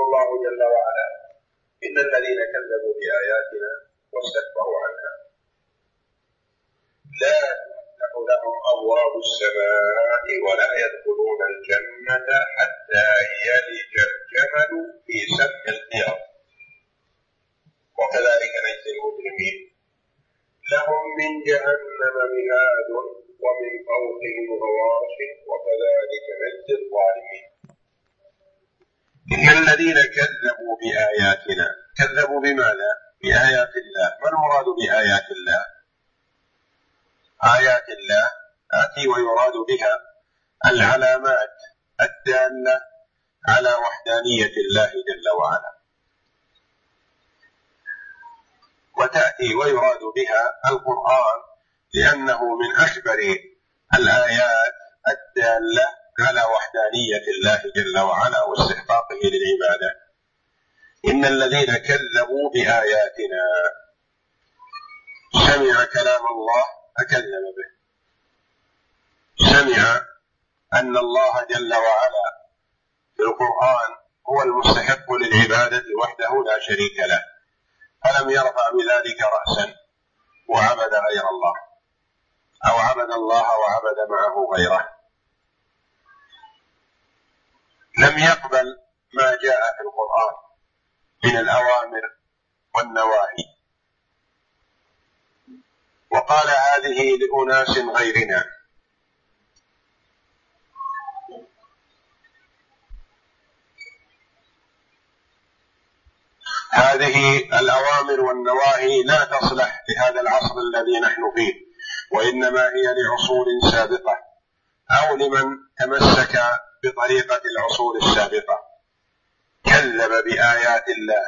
الله جل وعلا: إن الذين كذبوا بآياتنا واستكبروا عنها لا تفتح لهم أبواب السماء ولا يدخلون الجنة حتى يلج الجمل في سم الخياط وكذلك نجزي المجرمين لهم من جهنم مهاد ومن فوقهم غواش وكذلك نجزي الظالمين. إن الذين كذبوا بآياتنا كذبوا بماذا؟ بآيات الله. ما المراد بآيات الله؟ آيات الله تأتي ويراد بها العلامات الدالة على وحدانية الله جل وعلا، وتأتي ويراد بها القرآن لأنه من أكبر الآيات الدالة على وحدانية الله جل وعلا واستحقاقه للعبادة. إن الذين كذبوا بآياتنا سمع كلام الله فكذب به، سمع أن الله جل وعلا في القرآن هو المستحق للعبادة وحده لا شريك له، فلم يرفع بذلك رأسا وعبد غير الله أو عبد الله وعبد معه غيره، لم يقبل ما جاء في القرآن من الأوامر والنواهي، وقال هذه لأناس غيرنا. هذه الأوامر والنواهي لا تصلح لهذا العصر الذي نحن فيه، وإنما هي لعصور سابقة أو لمن تمسك بطريقة العصور السابقة. كذب بآيات الله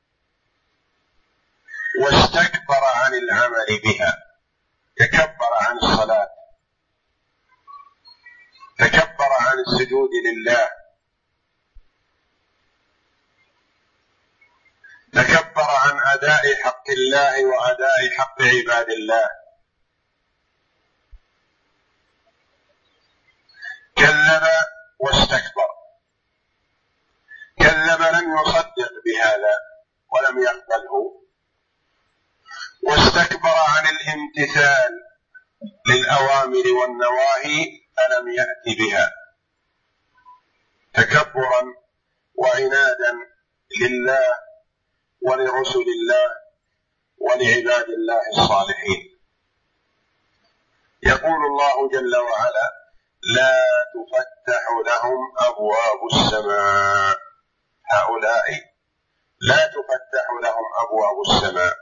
واستكبر عن العمل بها، تكبر عن الصلاة، تكبر عن السجود لله، تكبر عن أداء حق الله وأداء حق عباد الله. كذب واستكبر، كذب لم يصدق بهذا ولم يقبله، واستكبر عن الامتثال للأوامر والنواهي فلم يأت بها، تكبرا وعنادا لله ولرسل الله ولعباد الله الصالحين. يقول الله جل وعلا: لا تفتح لهم أبواب السماء، هؤلاء لا تفتح لهم أبواب السماء.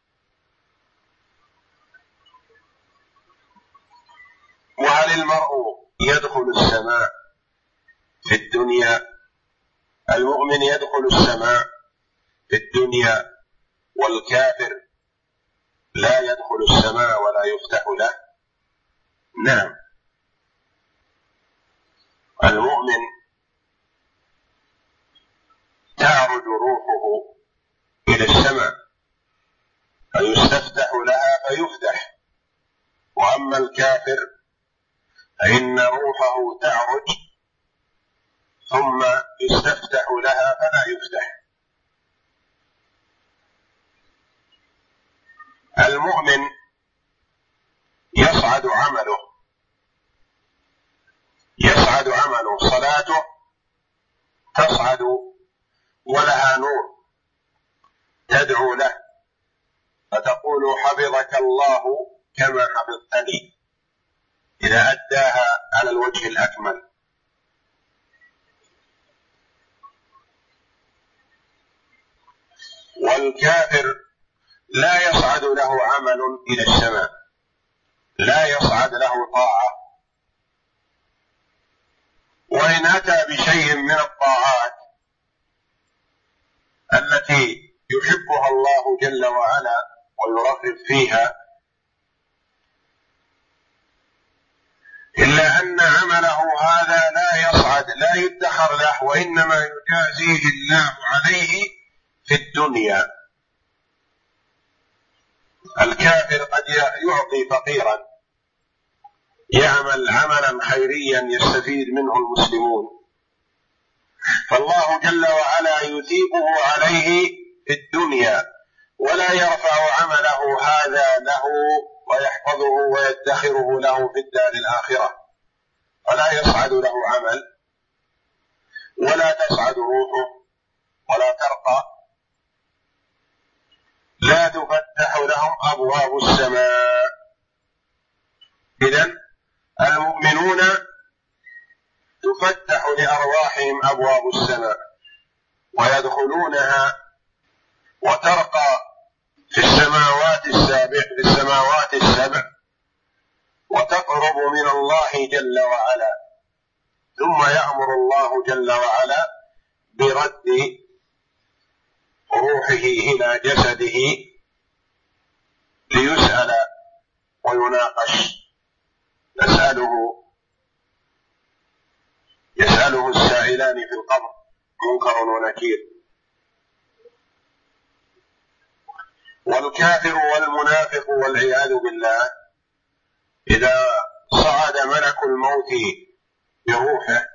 وهل المرء يدخل السماء في الدنيا؟ المؤمن يدخل السماء في الدنيا والكافر لا يدخل السماء ولا يفتح له؟ نعم، المؤمن تعرج روحه إلى السماء فيستفتح لها فيفتح، وأما الكافر فإن روحه تعرج ثم يستفتح لها فلا يفتح. المؤمن يصعد عمله، يصعد عمله، صلاته تصعد ولها نور تدعو له فتقول: حفظك الله كما حفظتني، إذا أداها على الوجه الأكمل. والكافر لا يصعد له عمل إلى السماء، لا يصعد له طاعة، وإن أتى بشيء من الطاعات التي يحبها الله جل وعلا ويرغب فيها، إلا أن عمله هذا لا يصعد، لا يدخر له، وإنما يجازيه الله عليه في الدنيا. الكافر قد يعطي فقيرا، يعمل عملا خيريا يستفيد منه المسلمون، فالله جل وعلا يثيبه عليه في الدنيا، ولا يرفع عمله هذا له ويحفظه ويدخره له في الدار الآخرة، فلا يصعد له عمل ولا تصعد روحه ولا ترقى، لا تفتح لهم أبواب السماء. إذن المؤمنون تفتح لأرواحهم أبواب السماء ويدخلونها وترقى في السماوات السبع وتقرب من الله جل وعلا، ثم يأمر الله جل وعلا برد روحه إلى جسده ليسأل ويناقش. يسأله السائلان في القبر منكر ونكير. والكافر والمنافق والعياذ بالله إذا صعد ملك الموت بروحه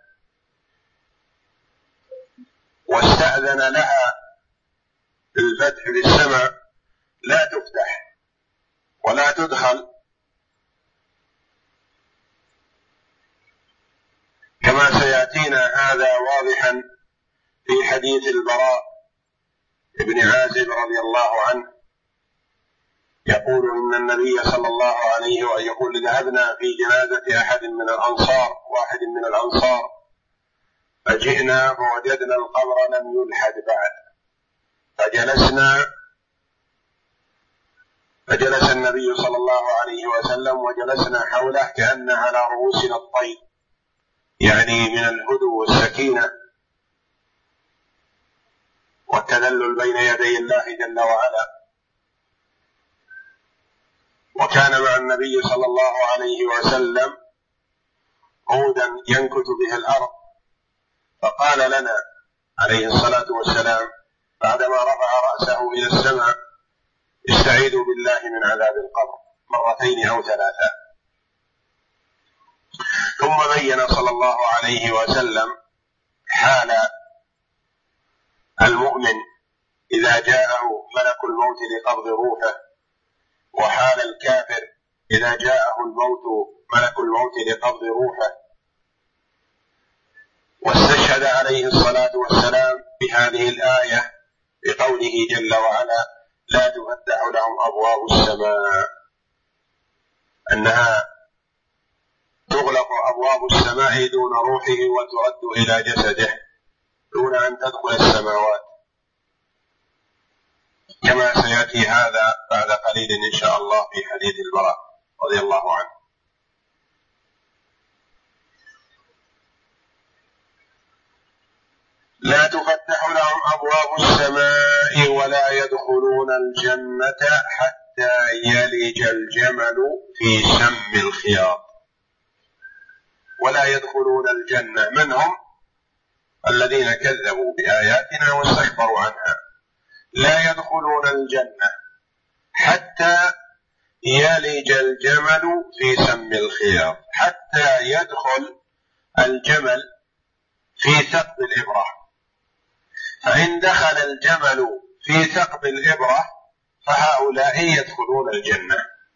واستأذن لها بالفتح للسماء لا تفتح ولا تدخل، كما سيأتينا هذا واضحا في حديث البراء بن عازب رضي الله عنه، يقول إن النبي صلى الله عليه وسلم يقول ذهبنا في جنازة أحد من الأنصار فجئنا فوجدنا القبر لم يلحد بعد، فجلس النبي صلى الله عليه وسلم وجلسنا حوله كأن على رؤوسنا الطير، يعني من الهدوء والسكينة والتذلل بين يدي الله جل وعلا. وكان مع النبي صلى الله عليه وسلم عودا ينكت به الأرض، فقال لنا عليه الصلاة والسلام بعدما رفع رأسه إلى السماء استعيذوا بالله من عذاب القبر 2 أو 3. ثم بين صلى الله عليه وسلم حال المؤمن إذا جاءه ملك الموت لقبض روحه، وحال الكافر إذا جاءه ملك الموت لقبض روحه، واستشهد عليه الصلاة والسلام بهذه الآية بقوله جل وعلا لا تفتح لهم أبواب السماء، أنها تغلق أبواب السماء دون روحه وترد إلى جسده دون أن تدخل السماوات، كما سيأتي هذا بعد قليل إن شاء الله في حديث البراء رضي الله عنه. لا تفتح لهم أبواب السماء ولا يدخلون الجنة حتى يلج الجمل في سم الخياط. ولا يدخلون الجنة من هم؟ الذين كذبوا بآياتنا واستكبروا عنها. لا يدخلون الجنة حتى يلج الجمل في سم الخياط، حتى يدخل الجمل في ثقب الإبرة، فإن دخل الجمل في ثقب الإبرة فهؤلاء يدخلون الجنة.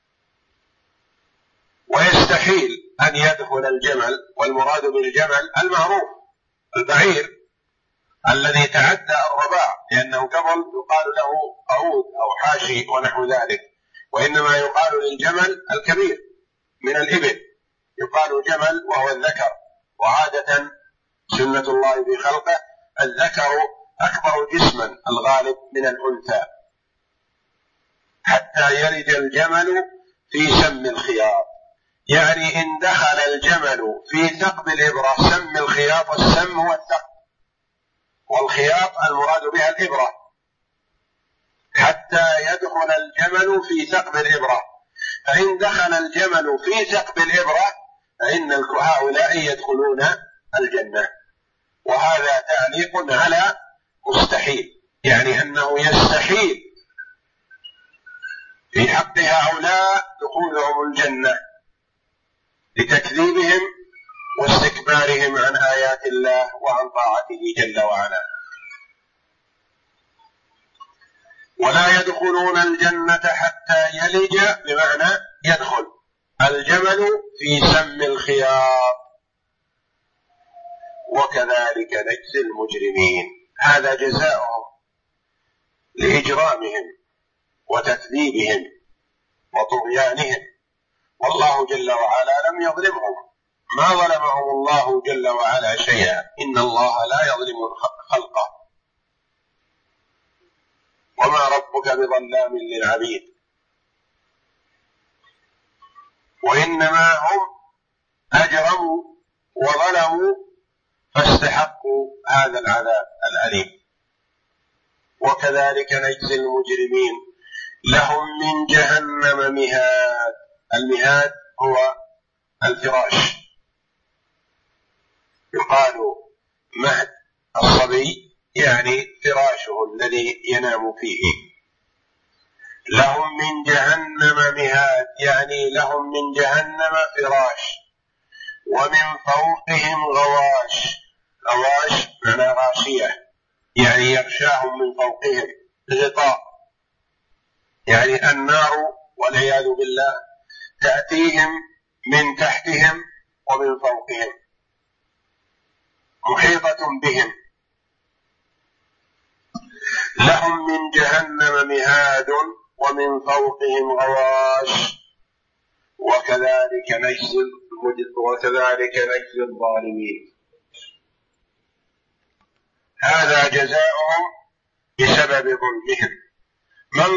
ويستحيل أن يدخل الجمل، والمراد بالجمل المعروف البعير الذي تعدى الرباع، لأنه قبل يقال له عود أو حاشي ونحو ذلك، وإنما يقال للجمل الكبير من الإبل، يقال جمل وهو الذكر، وعادة سنة الله في خلقه الذكر أكبر جسما الغالب من الأنثى. حتى يلج الجمل في سم الخياط، يعني إن دخل الجمل في ثقب الإبرة، سم الخياط، السم هو الثقب، والخياط المراد بها الإبرة، حتى يدخل الجمل في ثقب الإبرة، فإن دخل الجمل في ثقب الإبرة فإن هؤلاء يدخلون الجنة. وهذا تعليق على مستحيل، يعني أنه يستحيل في حق هؤلاء دخولهم الجنة لتكذيبهم واستكبارهم عن آيات الله وعن طاعته جل وعلا. ولا يدخلون الجنة حتى يلج، بمعنى يدخل، الجمل في سم الخياط، وكذلك نجزي المجرمين. هذا جزاؤهم لإجرامهم وتكذيبهم وطغيانهم، والله جل وعلا لم يظلمهم، ما ظلمهم الله جل وعلا شيئا، إن الله لا يظلم خلقه، وما ربك بظلام للعبيد، وإنما هم أجرموا وظلموا فاستحقوا هذا العذاب الأليم. وكذلك نجزي المجرمين، لهم من جهنم مهاد. المهاد هو الفراش، يقال مهد الصبي يعني فراشه الذي ينام فيه. لهم من جهنم مهاد يعني لهم من جهنم فراش، ومن فوقهم غواش. غواش معنى غاشية، يعني يغشاهم من فوقهم غطاء، يعني النار والعياذ بالله تأتيهم من تحتهم ومن فوقهم، محيطة بهم. لهم من جهنم مهاد ومن فوقهم غواش، وكذلك نجزي الظالمين. هذا جزاؤهم بسبب ظلمهم. من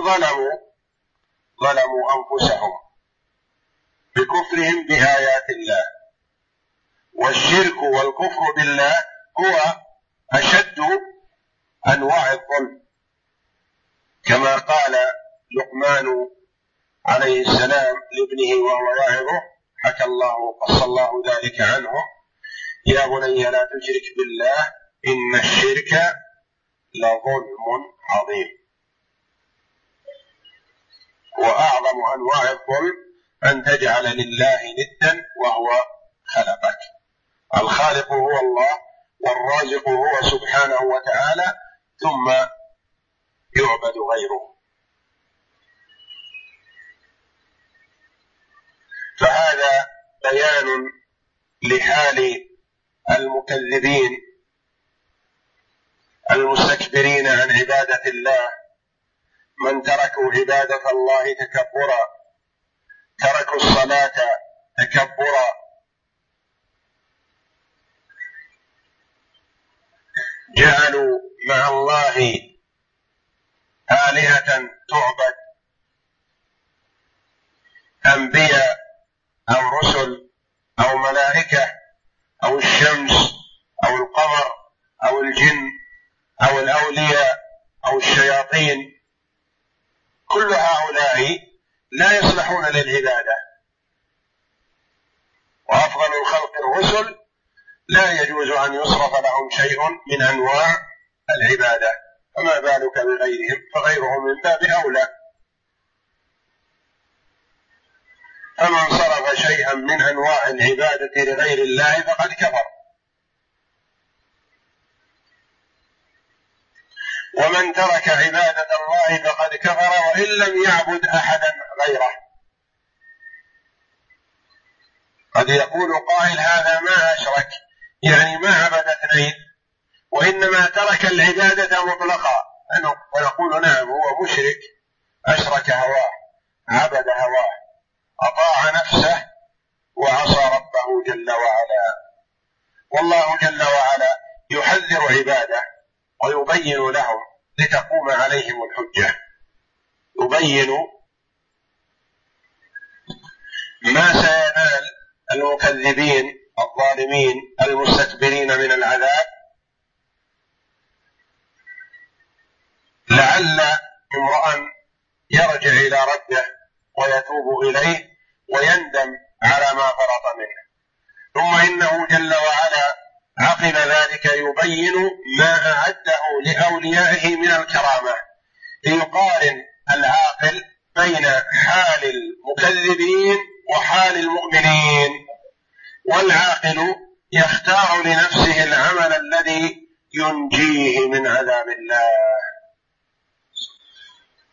ظلموا أنفسهم بكفرهم بآيات الله، والشرك والكفر بالله هو أشد أنواع الظلم، كما قال لقمان عليه السلام لابنه وهو يعظه، قص الله ذلك عنه: يا بني لا تشرك بالله إن الشرك لظلم عظيم. وأعظم أنواع الظلم أن تجعل لله ندا وهو خلقك. الخالق هو الله، والرازق هو سبحانه وتعالى، ثم يعبد غيره. فهذا بيان لحال المكذبين المستكبرين عن عبادة الله، من تركوا عبادة الله تكبرا، تركوا الصلاة تكبرا، جعلوا مع الله آلهة تعبد، أنبياء أو رسل أو ملائكة أو الشمس أو القمر أو الجن أو الأولياء أو الشياطين، كل هؤلاء لا يصلحون للعبادة. وأفضل الخلق الرسل لا يجوز أن يصرف لهم شيء من أنواع العبادة، فما بالك بغيرهم؟ فغيرهم من باب أولى. فمن صرف شيئا من أنواع العبادة لغير الله فقد كفر، ومن ترك عبادة الله فقد كفر وإن لم يعبد أحدا غيره. قد يقول قائل: هذا ما أشرك، يعني ما عبد اثنين، وإنما ترك العبادة مطلقا، ونقول: نعم، هو مشرك، أشرك هواه، عبد هواه، أطاع نفسه وعصى ربه جل وعلا. والله جل وعلا يحذر عباده ويبين لهم لتقوم عليهم الحجة، يبين ما سينال المكذبين الظالمين المستكبرين من العذاب، لعل امرأ يرجع إلى ربه ويتوب إليه ويندم على ما فرط منه. ثم إنه جل وعلا عقب ذلك يبين ما أعده لأوليائه من الكرامة، ليقارن العاقل بين حال المكذبين وحال المؤمنين، والعاقل يختار لنفسه العمل الذي ينجيه من عذاب الله.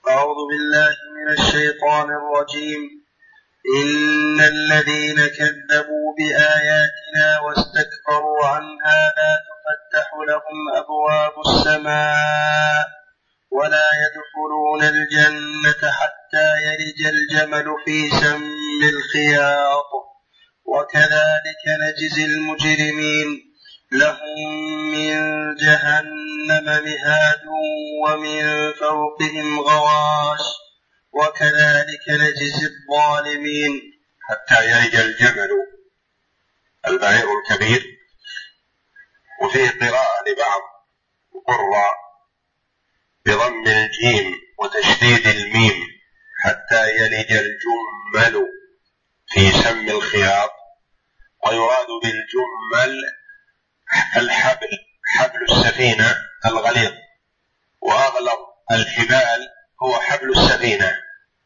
أعوذ بالله من الشيطان الرجيم. إن الذين كذبوا بآياتنا واستكبروا عنها لا تفتح لهم أبواب السماء ولا يدخلون الجنة حتى يلج الجمل في سم الخياط وكذلك نجزي المجرمين. لهم من جهنم مهاد ومن فوقهم غواش وكذلك نجزي الظالمين. حتى يلج الجمل البعير الكبير. وفيه قراءة لبعض القراء بضم الجيم وتشديد الميم حتى يلج الجمل في سم الخياط، ويراد بالجمل الحبل، حبل السفينة الغليظ، وأغلظ الحبال هو حبل السفينة،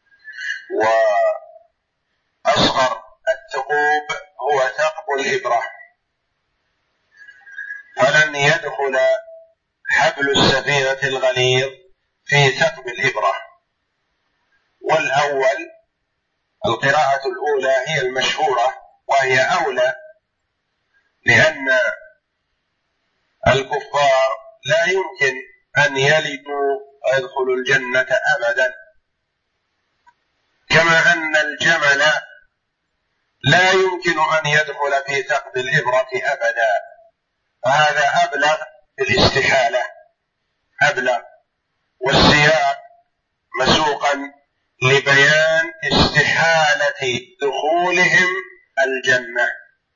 وأصغر الثقوب هو ثقب الإبرة، فلن يدخل حبل السفينة الغليظ في ثقب الإبرة. والأول القراءة الأولى هي المشهورة وهي أولى، لأن الكفار لا يمكن أن يلجوا ويدخلوا الجنة أبدا، كما أن الجمل لا يمكن أن يدخل في ثقب الإبرة أبدا، فهذا أبلغ في الاستحالة، أبلغ، والسياق مسوقا لبيان استحالة دخولهم الجنة.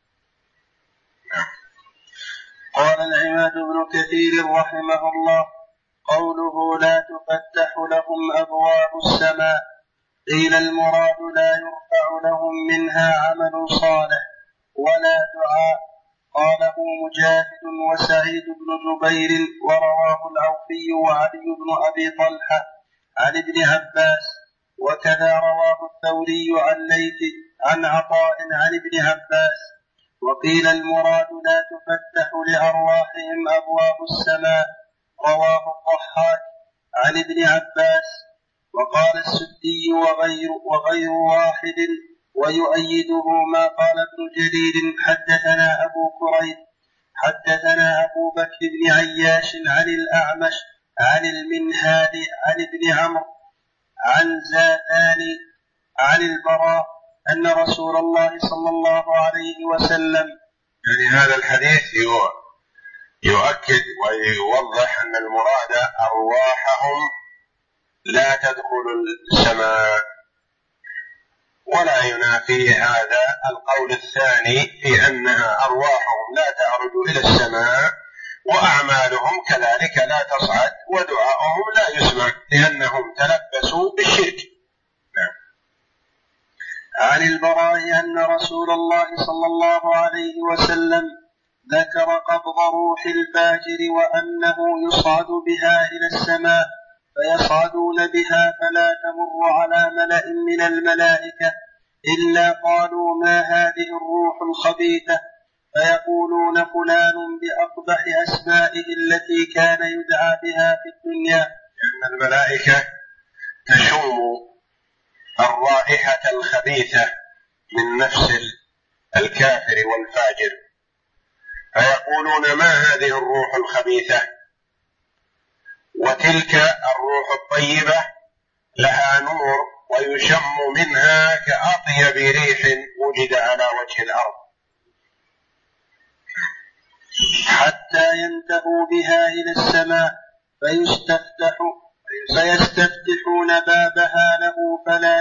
قال العماد بن كثير رحمه الله: قوله لا تفتح لهم أبواب السماء، قيل المراد لا يرفع لهم منها عمل صالح ولا دعاء. قاله مجاهد وسعيد بن جبير، ورواه العوفي وعلي بن أبي طلحة عن ابن عباس، وكذا رواه الثوري عن ليث عن عطاء عن ابن عباس. وقيل المراد لا تفتح لأرواحهم أبواب السماء، رواه الضحاك عن ابن عباس. وقال السدي وغير واحد، ويؤيده ما قال ابن جرير: حدثنا أبو كريب حدثنا أبو بكر بن عياش عن الأعمش عن المنهال عن ابن عمرو عن زادان عن البراء أن رسول الله صلى الله عليه وسلم. يعني هذا الحديث يؤكد ويوضح أن المراد أرواحهم لا تدخل السماء، ولا ينافي هذا القول الثاني في أنها أرواحهم لا تعرج إلى السماء، وأعمالهم كذلك لا تصعد، ودعاءهم لا يسمع لأنهم تلبسوا بالشرك. عن البراء أن رسول الله صلى الله عليه وسلم ذكر قبض روح الفاجر وأنه يصعد بها إلى السماء، فيصعدون بها فلا تمر على ملأ من الملائكة إلا قالوا: ما هذه الروح الخبيثة؟ فيقولون: فلان بأقبح أسمائه التي كان يدعى بها في الدنيا. لأن الملائكة تشم الرائحة الخبيثة من نفس الكافر والفاجر، فيقولون: ما هذه الروح الخبيثة؟ وتلك الروح الطيبة لها نور ويشم منها كأطيب ريح وجد على وجه الأرض، حتى ينتهوا بها إلى السماء فيستفتحون بابها له فلا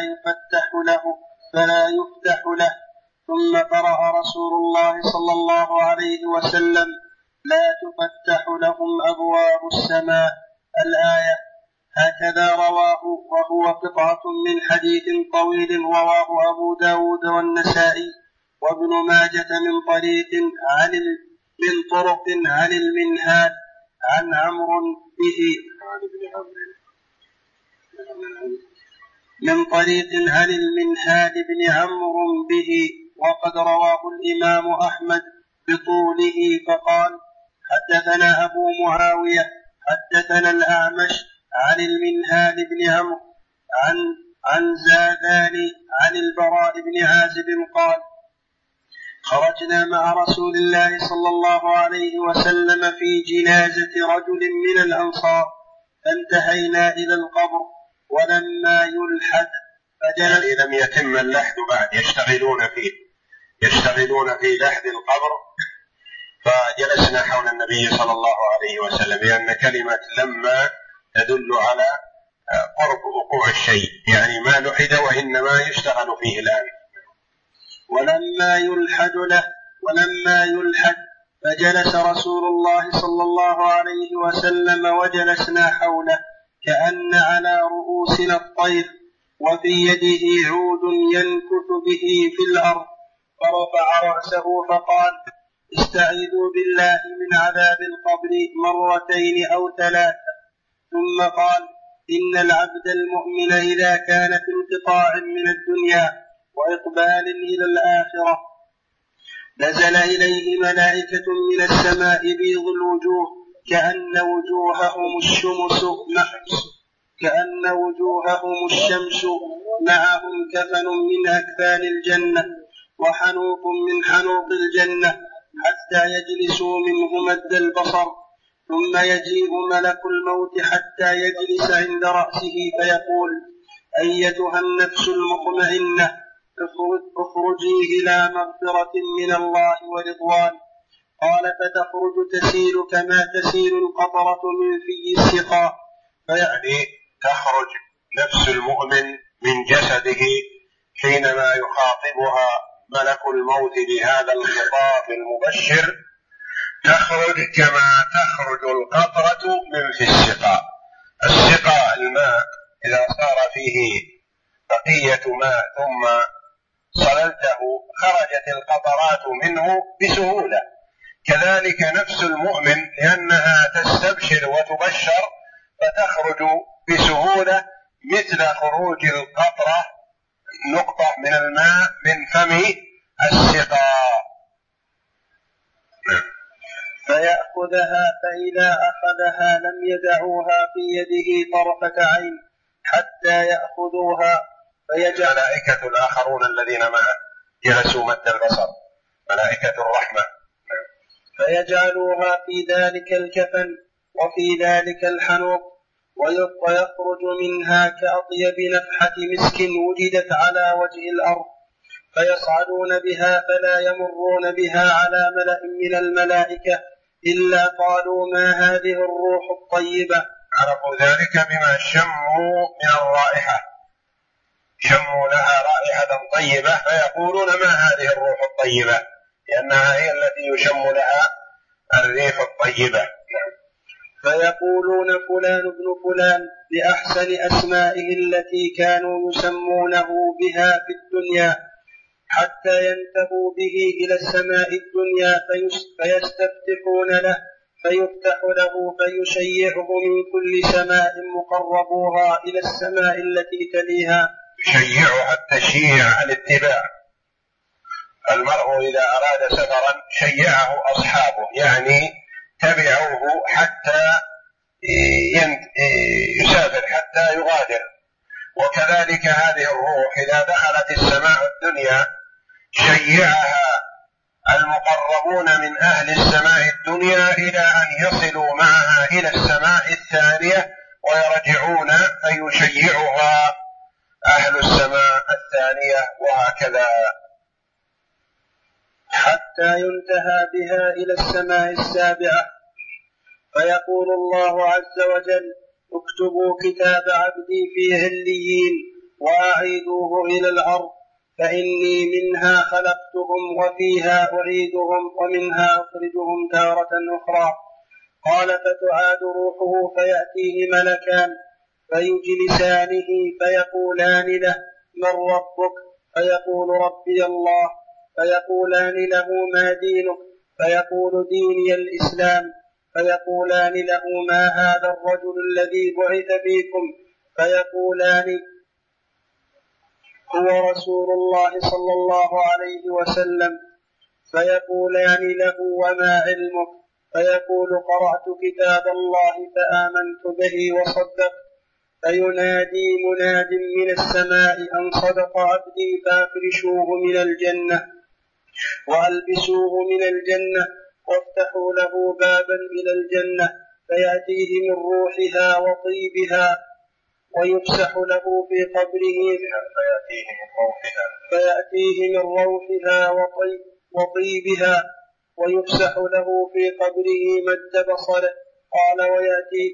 يفتح له. ثم قرأ رسول الله صلى الله عليه وسلم: لا تفتح لهم أبواب السماء، الآية. هكذا رواه، وهو قطعة من حديث طويل رواه أبو داود والنسائي وابن ماجة من طريق عن المنهال عن عمرو به، من طريق عن المنهال بن عمرو به، وقد رواه الإمام أحمد بطوله فقال: حدثنا أبو معاوية حدثنا الأعمش عن المنهال بن عمرو عن زادان عن البراء بن عازب قال: خرجنا مع رسول الله صلى الله عليه وسلم في جنازة رجل من الأنصار فانتهينا إلى القبر ولما يلحد يعني لم يتم اللحد بعد، يشتغلون في لحد القبر، فجلسنا حول النبي صلى الله عليه وسلم، لأن كلمة لما تدل على قرب وقوع الشيء، يعني ما لحد وإنما يشتغل فيه الآن. ولما يلحد فجلس رسول الله صلى الله عليه وسلم وجلسنا حوله كأن على رؤوسنا الطير، وفي يده عود ينكث به في الأرض، فرفع رأسه فقال: استعيذوا بالله من عذاب القبر مرتين أو ثلاثة. ثم قال: إن العبد المؤمن إذا كان في انقطاع من الدنيا وإقبال إلى الآخرة نزل إليه ملائكة من السماء بيض الوجوه كأن وجوههم الشمس معهم كفن من أكفان الجنة وحنوط من حنوط الجنة حتى يجلسوا منه مد البصر، ثم يجيء ملك الموت حتى يجلس عند رأسه فيقول: أيتها النفس المطمئنة اخرجي إلى مغفرة من الله ورضوان. قال: فتخرج تسيل كما تسيل القطرة من في السقاء. يعني تخرج نفس المؤمن من جسده حينما يخاطبها ملك الموت بهذا الخطاب المبشر، تخرج كما تخرج القطرة من في السقاء. السقاء الماء إذا صار فيه بقية ماء ثم صللته خرجت القطرات منه بسهولة، كذلك نفس المؤمن لأنها تستبشر وتبشر فتخرج بسهولة مثل خروج القطرة نقطة من الماء من فم السقاء. فيأخذها، فإذا أخذها لم يدعوها في يده طرفة عين حتى يأخذوها. الملائكة الآخرون الذين معه جلسوا مد البصر، ملائكة الرحمة، فيجعلوها في ذلك الكفن وفي ذلك الحنوط، ويخرج منها كأطيب نفحة مسك وجدت على وجه الأرض، فيصعدون بها فلا يمرون بها على ملأ من الملائكة إلا قالوا: ما هذه الروح الطيبة. عرفوا ذلك بما شموا من الرائحة، شموا لها رائحة طيبة فيقولون: ما هذه الروح الطيبة، لأنها هي التي يشم لها الريح الطيبة. فيقولون: فلان ابن فلان بأحسن أسمائه التي كانوا يسمونه بها في الدنيا، حتى ينتهوا به إلى السماء الدنيا فيستفتحون له فيفتح له فيشيعه من كل سماء مقربوها إلى السماء التي تليها. يشيعها التشييع الاتباع، المرء إذا أراد سفرا شيعه أصحابه، يعني تبعوه حتى يسافر حتى يغادر. وكذلك هذه الروح إذا دخلت السماء الدنيا شيعها المقربون من أهل السماء الدنيا إلى أن يصلوا معها إلى السماء الثانية ويرجعون فيشيعها أهل السماء الثانية، وهكذا حتى ينتهى بها إلى السماء السابعة. فيقول الله عز وجل: اكتبوا كتاب عبدي في عليين وأعيدوه إلى الأرض، فإني منها خلقتهم وفيها أعيدهم ومنها أخرجهم تارة أخرى. قال: فتعاد روحه فيأتيه ملكان فيجلسانه فيقولان له: من ربك؟ فيقول: ربي الله. فيقولان له: ما دينك؟ فيقول: ديني الإسلام. فيقولان له: ما هذا الرجل الذي بعث فيكم؟ فيقولان: هو رسول الله صلى الله عليه وسلم. فيقولان له: وما علمك؟ فيقول: قرأت كتاب الله فآمنت به وصدقت. فينادي مناد من السماء أن صدق عبدي فافرشوه من الجنة وألبسوه من الجنة وافتحوا له بابا إلى الجنة فيأتيه من روحها وطيبها ويفسح له في قبره فيأتيه من روحها وطيبها ويفسح له في قبره مد بصره. قال ويفسح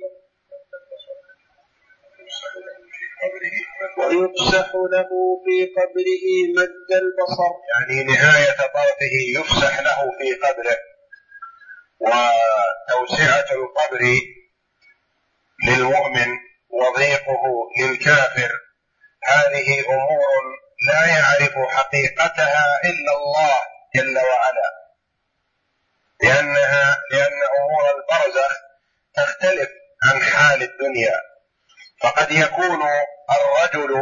له في قبره مد البصر، يعني نهاية طرفه يفسح له في قبره. وتوسعة القبر للمؤمن وضيقه للكافر هذه أمور لا يعرف حقيقتها إلا الله جل وعلا، لأن أمور البرزخ تختلف عن حال الدنيا. فقد يكون الرجل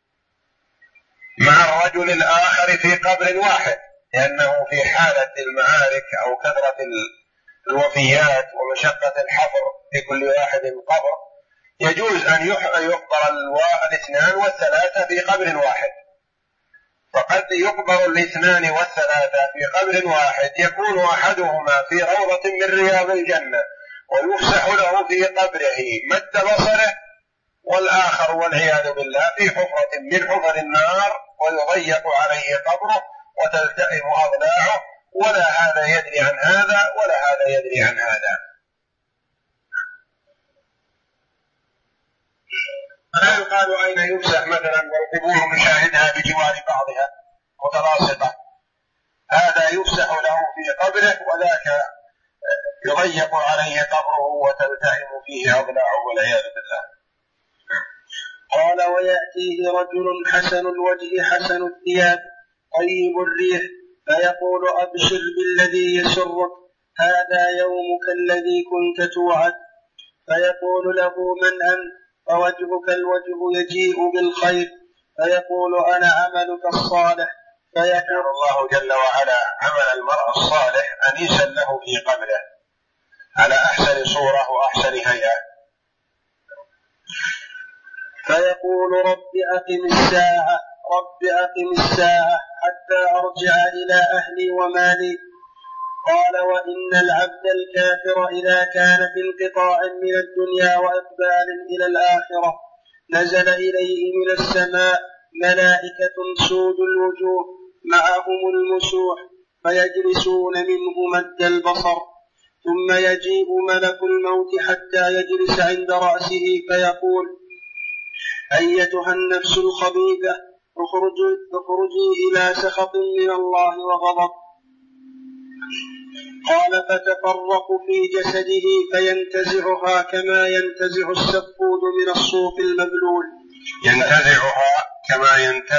مع الرجل الآخر في قبر واحد، لأنه في حالة المعارك أو كثرة الوفيات ومشقة الحفر في كل واحد قبر يجوز أن يقبر الاثنان والثلاثة في قبر واحد. فقد يقبر الاثنان والثلاثة في قبر واحد، يكون أحدهما في روضة من رياض الجنة ويفسح له في قبره مد بصره، والآخر والعياذ بالله في حفرة من حفر النار ويضيق عليه قبره وتلتئم أضلاعه، ولا هذا يدري عن هذا ولا هذا يدري عن هذا. فلا يقال أين يفسح مثلا والقبور نشاهدها بجوار بعضها متلاصقة، هذا يفسح له في قبره وذاك يضيق عليه قبره وتلتئم فيه أضلاعه والعياذ بالله. قال ويأتيه رجل حسن الوجه حسن الثياب طيب الريح فيقول أبشر بالذي يسرك، هذا يومك الذي كنت توعد. فيقول له من أنت؟ فوجهك الوجه يجيء بالخير. فيقول أنا عملك الصالح. فيقول الله جل وعلا عمل المرء الصالح أنيسا له في قبره على أحسن صورة وأحسن هيئة. فيقول رب أقم الساعة حتى أرجع إلى أهلي ومالي. قال وإن العبد الكافر إذا كان في انقطاع من الدنيا وإقبال إلى الآخرة نزل إليه من السماء ملائكة سود الوجوه معهم المسوح فيجلسون منه مد البصر، ثم يجيء ملك الموت حتى يجلس عند رأسه فيقول أيتها النفس الخبيثة اخرجي إلى سخط من الله وغضب. قال فتفرق في جسده فينتزعها كما ينتزع السفود من الصوف المبلول. ينتزعها كما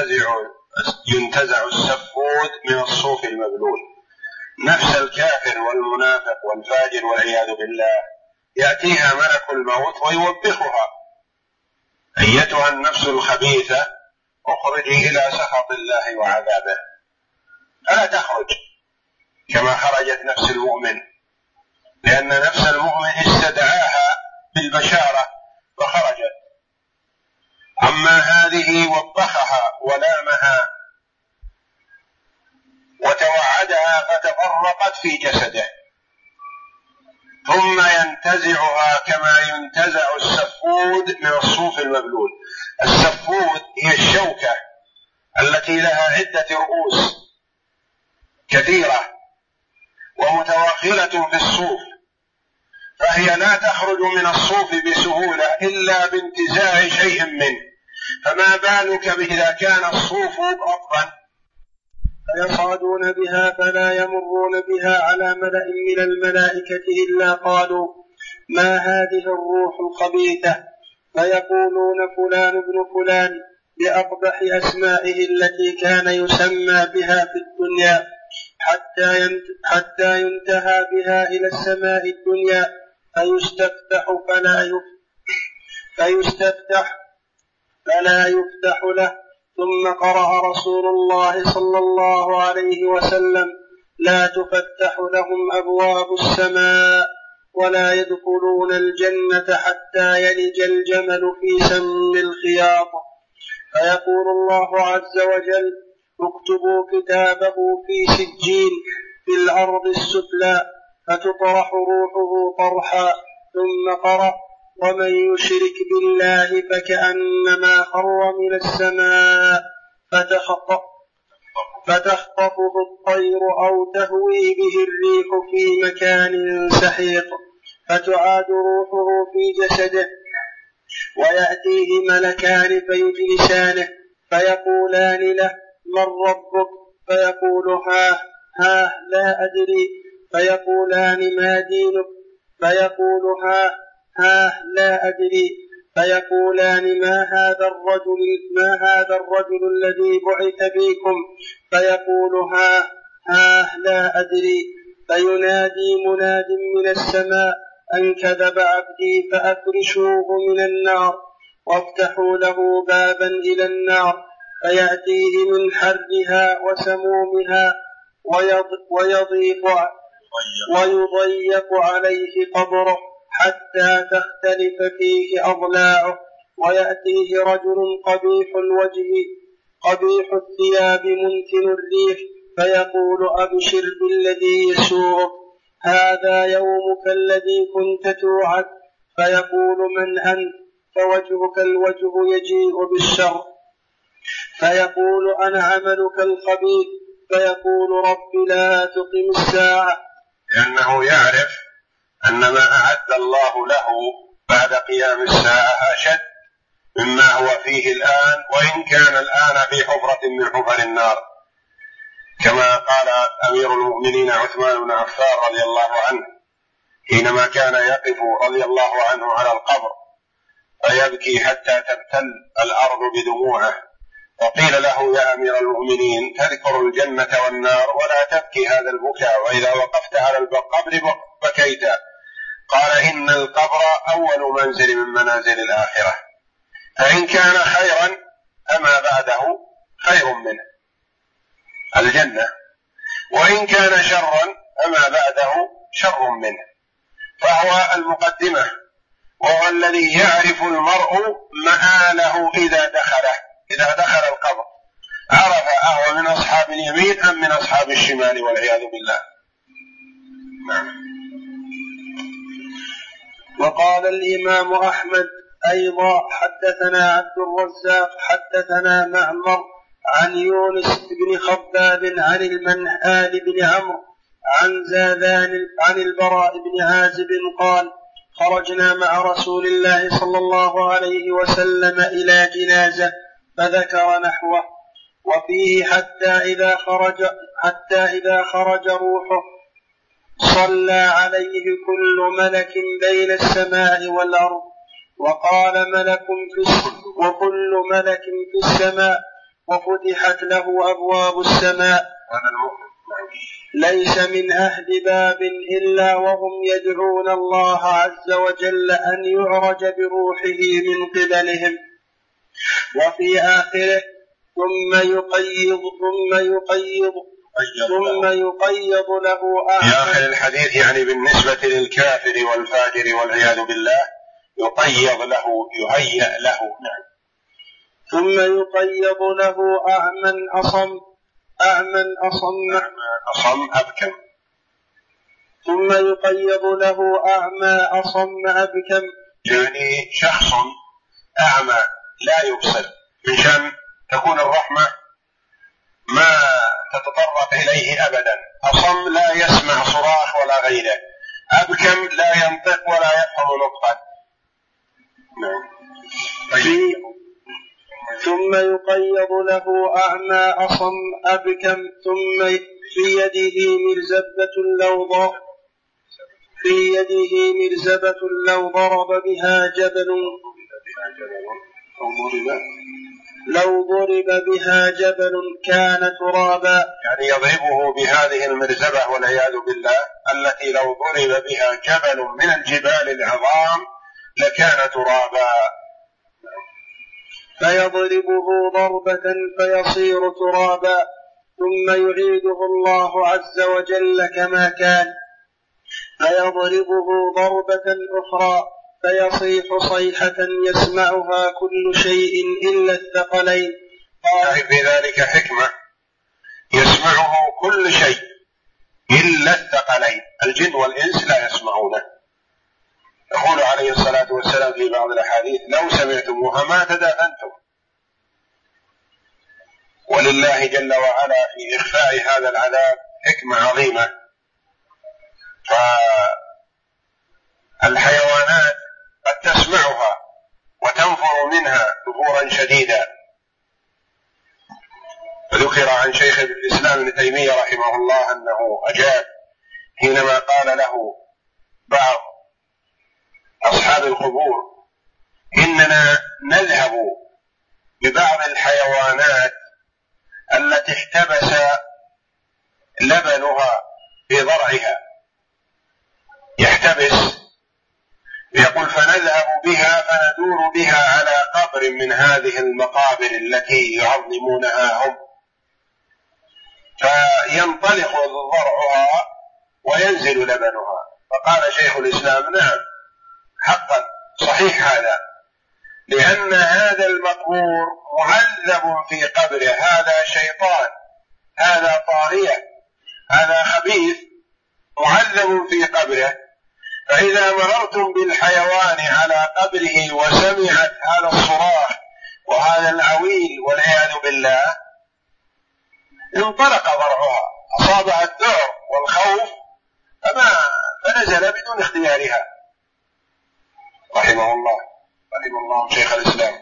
ينتزع السفود من الصوف المبلول. نفس الكافر والمنافق والفاجر والعياذ بالله يأتيها ملك الموت ويوبخها أيتها النفس الخبيثة اخرجي إلى سخط الله وعذابه، فلا تخرج كما خرجت نفس المؤمن، لأن نفس المؤمن استدعاها بالبشارة فخرجت. أما هذه وبخها ولامها وتوعدها فتفرقت في جسده، ثم ينتزعها كما ينتزع السفود من الصوف المبلول. السفود هي الشوكة التي لها عدة رؤوس كثيرة ومتواخلة في الصوف، فهي لا تخرج من الصوف بسهولة إلا بانتزاع شيء منه، فما بالك إذا كان الصوف رطبا. فيصعدون بها فلا يمرون بها على ملأ من الملائكة إلا قالوا ما هذه الروح الخبيثة؟ فيقولون فلان ابن فلان بأقبح أسمائه التي كان يسمى بها في الدنيا، حتى ينتهى بها إلى السماء الدنيا فيستفتح فلا يفتح له. ثم قرأ رسول الله صلى الله عليه وسلم لا تفتح لهم أبواب السماء ولا يدخلون الجنة حتى يلج الجمل في سم الخياط. فيقول الله عز وجل: اكتبوا كتابه في سجين في الأرض السفلى، فتطرح روحه طرحا. ثم قرأ: ومن يشرك بالله فكأنما خر من السماء فتخطفه الطير أو تهوي به الريح في مكان سحيق. فتعاد روحه في جسده، ويأتيه ملكان فيجلسانه فيقولان له: من ربك؟ فيقول: ها لا أدري. فيقولان: ما دينك؟ فيقول: ها لا أدري. فيقولان: ما هذا الرجل الذي بعث بكم؟ فيقول: ها لا أدري. فينادي مناد من السماء: أن كذب عبدي فأفرشوه من النار وافتحوا له بابا إلى النار، فيأتيه من حرها وسمومها ويضيق عليه قبره حتى تختلف فيه أضلاعه. ويأتيه رجل قبيح الوجه قبيح الثياب منتن الريح فيقول: أبشر بالذي يسوءك، هذا يومك الذي كنت توعد. فيقول: من أنت؟ فوجهك الوجه يجيء بالشر. فيقول: أنا عملك الخبيث. فيقول: رب لا تقم الساعة. لأنه يعرف أن ما أعد الله له بعد قيام الساعة أشد مما هو فيه الآن، وإن كان الآن في حفرة من حفر النار، كما قال أمير المؤمنين عثمان بن عفان رضي الله عنه حينما كان يقف رضي الله عنه على القبر فيبكي حتى تبتل الأرض بدموعه، فقيل له: يا أمير المؤمنين، تذكر الجنة والنار ولا تبكي هذا البكاء، وإذا وقفت على القبر بكيت. قال: إن القبر أول منزل من منازل الآخرة، فإن كان خيرا أما بعده خير منه الجنة، وإن كان شرا أما بعده شر منه. فهو المقدمة، وهو الذي يعرف المرء مآله إذا دخل القبر، عرف أهو من أصحاب اليمين أم من أصحاب الشمال والعياذ بالله. وقال الإمام أحمد أيضا: حدثنا عبد الرزاق حدثنا معمر عن يونس بن خباب عن المنهال بن عمرو عن زاذان عن البراء بن عازب قال: خرجنا مع رسول الله صلى الله عليه وسلم إلى جنازة فذكر نحوه، وفيه: حتى إذا خرج روحه صلى عليه كل ملك بين السماء والأرض، وكل ملك في السماء، وفتحت له أبواب السماء، ليس من أهل باب إلا وهم يدعون الله عز وجل أن يعرج بروحه من قبلهم. وفي آخره: ثم يقيض له في آخر الحديث، يعني بالنسبة للكافر والفاجر والعياذ بالله، يقيض له، يهيأ له. نعم. ثم يقيض له أعمى أصم أبكم. ثم يقيض له أعمى أصم أبكم، يعني شخص أعمى لا يبصر، من شأن تكون الرحمة ما تتطرق إليه أبدا، أصم لا يسمع صراخ ولا غيره، أبكم لا ينطق ولا يفهم نطقا. ثم يقيض له أعمى أصم أبكم، ثم في يده مرزبة لو ضرب بها جبل كان ترابا. يعني يضربه بهذه المرزبة والعياذ بالله، التي لو ضرب بها جبل من الجبال العظام لكان ترابا. فيضربه ضربة فيصير ترابا، ثم يعيده الله عز وجل كما كان. فيضربه ضربة أخرى فيصيح صيحة يسمعها كل شيء إلا الثقلين. قال في ذلك حكمة، يسمعه كل شيء إلا الثقلين، الجن والإنس لا يسمعونه. يقول عليه الصلاة والسلام في بعض الأحاديث: لو سمعتموها ما تدافنتم. ولله جل وعلا في إخفاء هذا العذاب حكمة عظيمة. فالحيوانات قد تسمعها وتنفر منها نفورا شديدا. وذكر عن شيخ الإسلام ابن تيمية رحمه الله أنه أجاب حينما قال له بعض أصحاب القبور: إننا نذهب ببعض الحيوانات التي احتبس لبنها في ضرعها، يحتبس، يقول: فنذهب بها فندور بها على قبر من هذه المقابر التي يعظمونها هم، فينطلق ضرعها وينزل لبنها. فقال شيخ الإسلام: نعم حقا صحيح هذا، لأن هذا المقبور معذب في قبره، هذا شيطان، هذا طاغية، هذا خبيث معذب في قبره. فإذا مررتم بالحيوان على قبره وسمعت هذا الصراخ وهذا العويل والعياذ بالله، انطلق ضرعها، أصابها الذعر والخوف فنزل بدون اختيارها. رحمه الله شيخ الإسلام.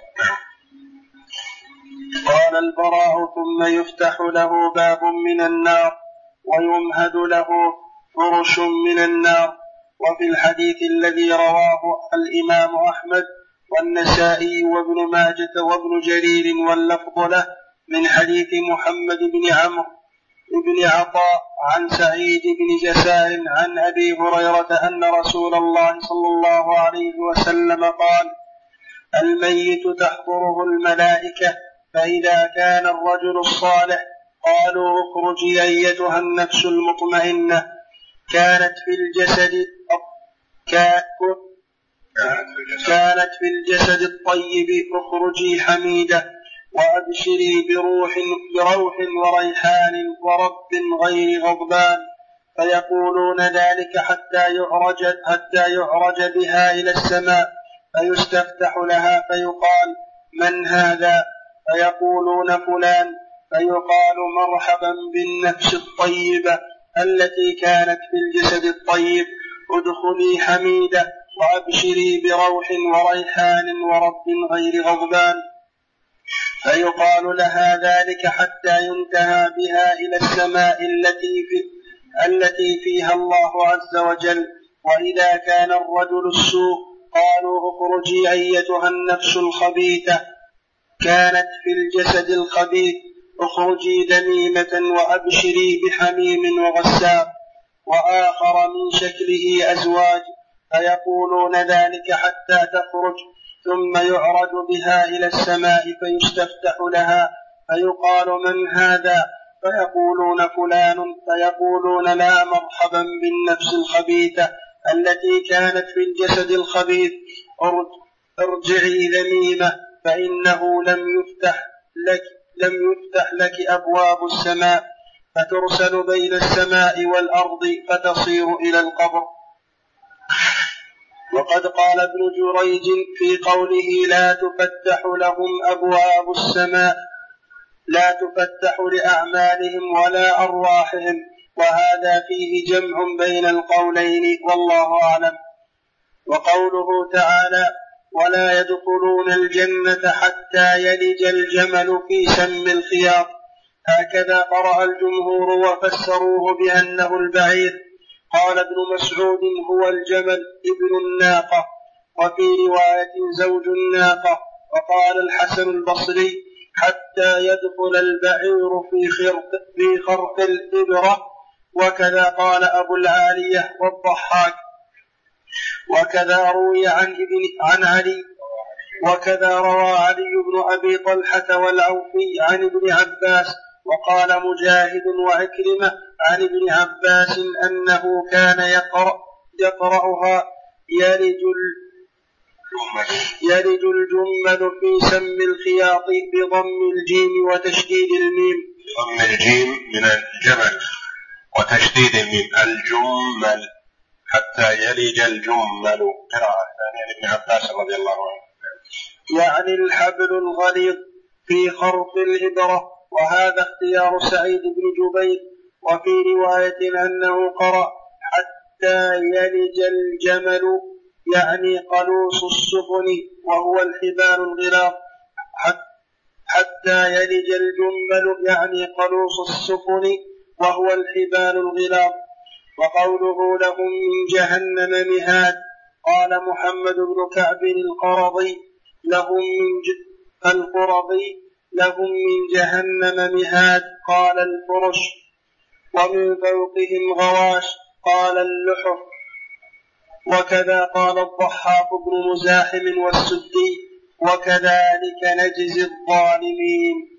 قال البراء: ثم يفتح له باب من النار ويمهد له فرش من النار. وفي الحديث الذي رواه الإمام أحمد والنسائي وابن ماجة وابن جرير واللفظ له من حديث محمد بن عمرو بن عطاء عن سعيد بن جسار عن أبي هريرة أن رسول الله صلى الله عليه وسلم قال: الميت تحضره الملائكة، فإذا كان الرجل الصالح قالوا: اخرجي أيتها النفس المطمئنة، كانت في الجسد الطيب اخرجي حميدة، وأبشري بروح وريحان ورب غير غضبان. فيقولون ذلك حتى يعرج بها إلى السماء، فيستفتح لها فيقال: من هذا؟ فيقولون: فلان. فيقال: مرحبا بالنفس الطيبة التي كانت في الجسد الطيب، ادخلي حميدة وأبشري بروح وريحان ورب غير غضبان. فيقال لها ذلك حتى ينتهى بها إلى السماء التي فيها الله عز وجل. وإذا كان الرجل السوء قالوا: اخرجي أيتها النفس الخبيثة، كانت في الجسد الخبيث، اخرجي ذميمة وأبشري بحميم وغساق. وآخر من شكله أزواج، فيقولون ذلك حتى تخرج، ثم يعرج بها إلى السماء فيستفتح لها، فيقال: من هذا؟ فيقولون: فلان. فيقولون: لا مرحبا بالنفس الخبيثة التي كانت في الجسد الخبيث، ارجعي ذميمة، فإنه لم يفتح لك أبواب السماء، فترسل بين السماء والأرض فتصير إلى القبر. وقد قال ابن جريج في قوله: لا تفتح لهم أبواب السماء، لا تفتح لأعمالهم ولا أرواحهم، وهذا فيه جمع بين القولين والله أعلم. وقوله تعالى: ولا يدخلون الجنة حتى يلج الجمل في سم الخياط، هكذا قرأ الجمهور وفسروه بأنه البعير. قال ابن مسعود: هو الجمل ابن الناقة، وفي رواية زوج الناقة. وقال الحسن البصري: حتى يدخل البعير في خرق الإبرة. وكذا قال أبو العالية والضحاك. وكذا روى علي بن أبي طلحة والعوفي عن ابن عباس. وقال مجاهد وعكرمة عن ابن عباس أنه كان يقرأها يلج الجمل في سم الخياط بضم الجيم وتشديد الميم. بضم الجيم من الجمل وتشديد الميم الجمل حتى يلج الجمل. قراءة ثانية لابن عباس رضي الله عنه. يعني الحبل الغليظ في خرط الإبرة، وهذا اختيار سعيد بن جبير. وفي رواية أنه قرأ حتى يلج الجمل يعني قلوص السفن وهو الحبال الغلاظ، حتى يلج الجمل يعني قلوص السفن وهو الحبال الغلاظ. وقوله لهم من جهنم مهاد، قال محمد بن كعب القرظي لهم من جهنم مهاد، قال الفرش. ومن فوقهم غواش، قال اللحف. وكذا قال الضحاك بن مزاحم والسدي، وكذلك نجزي الظالمين.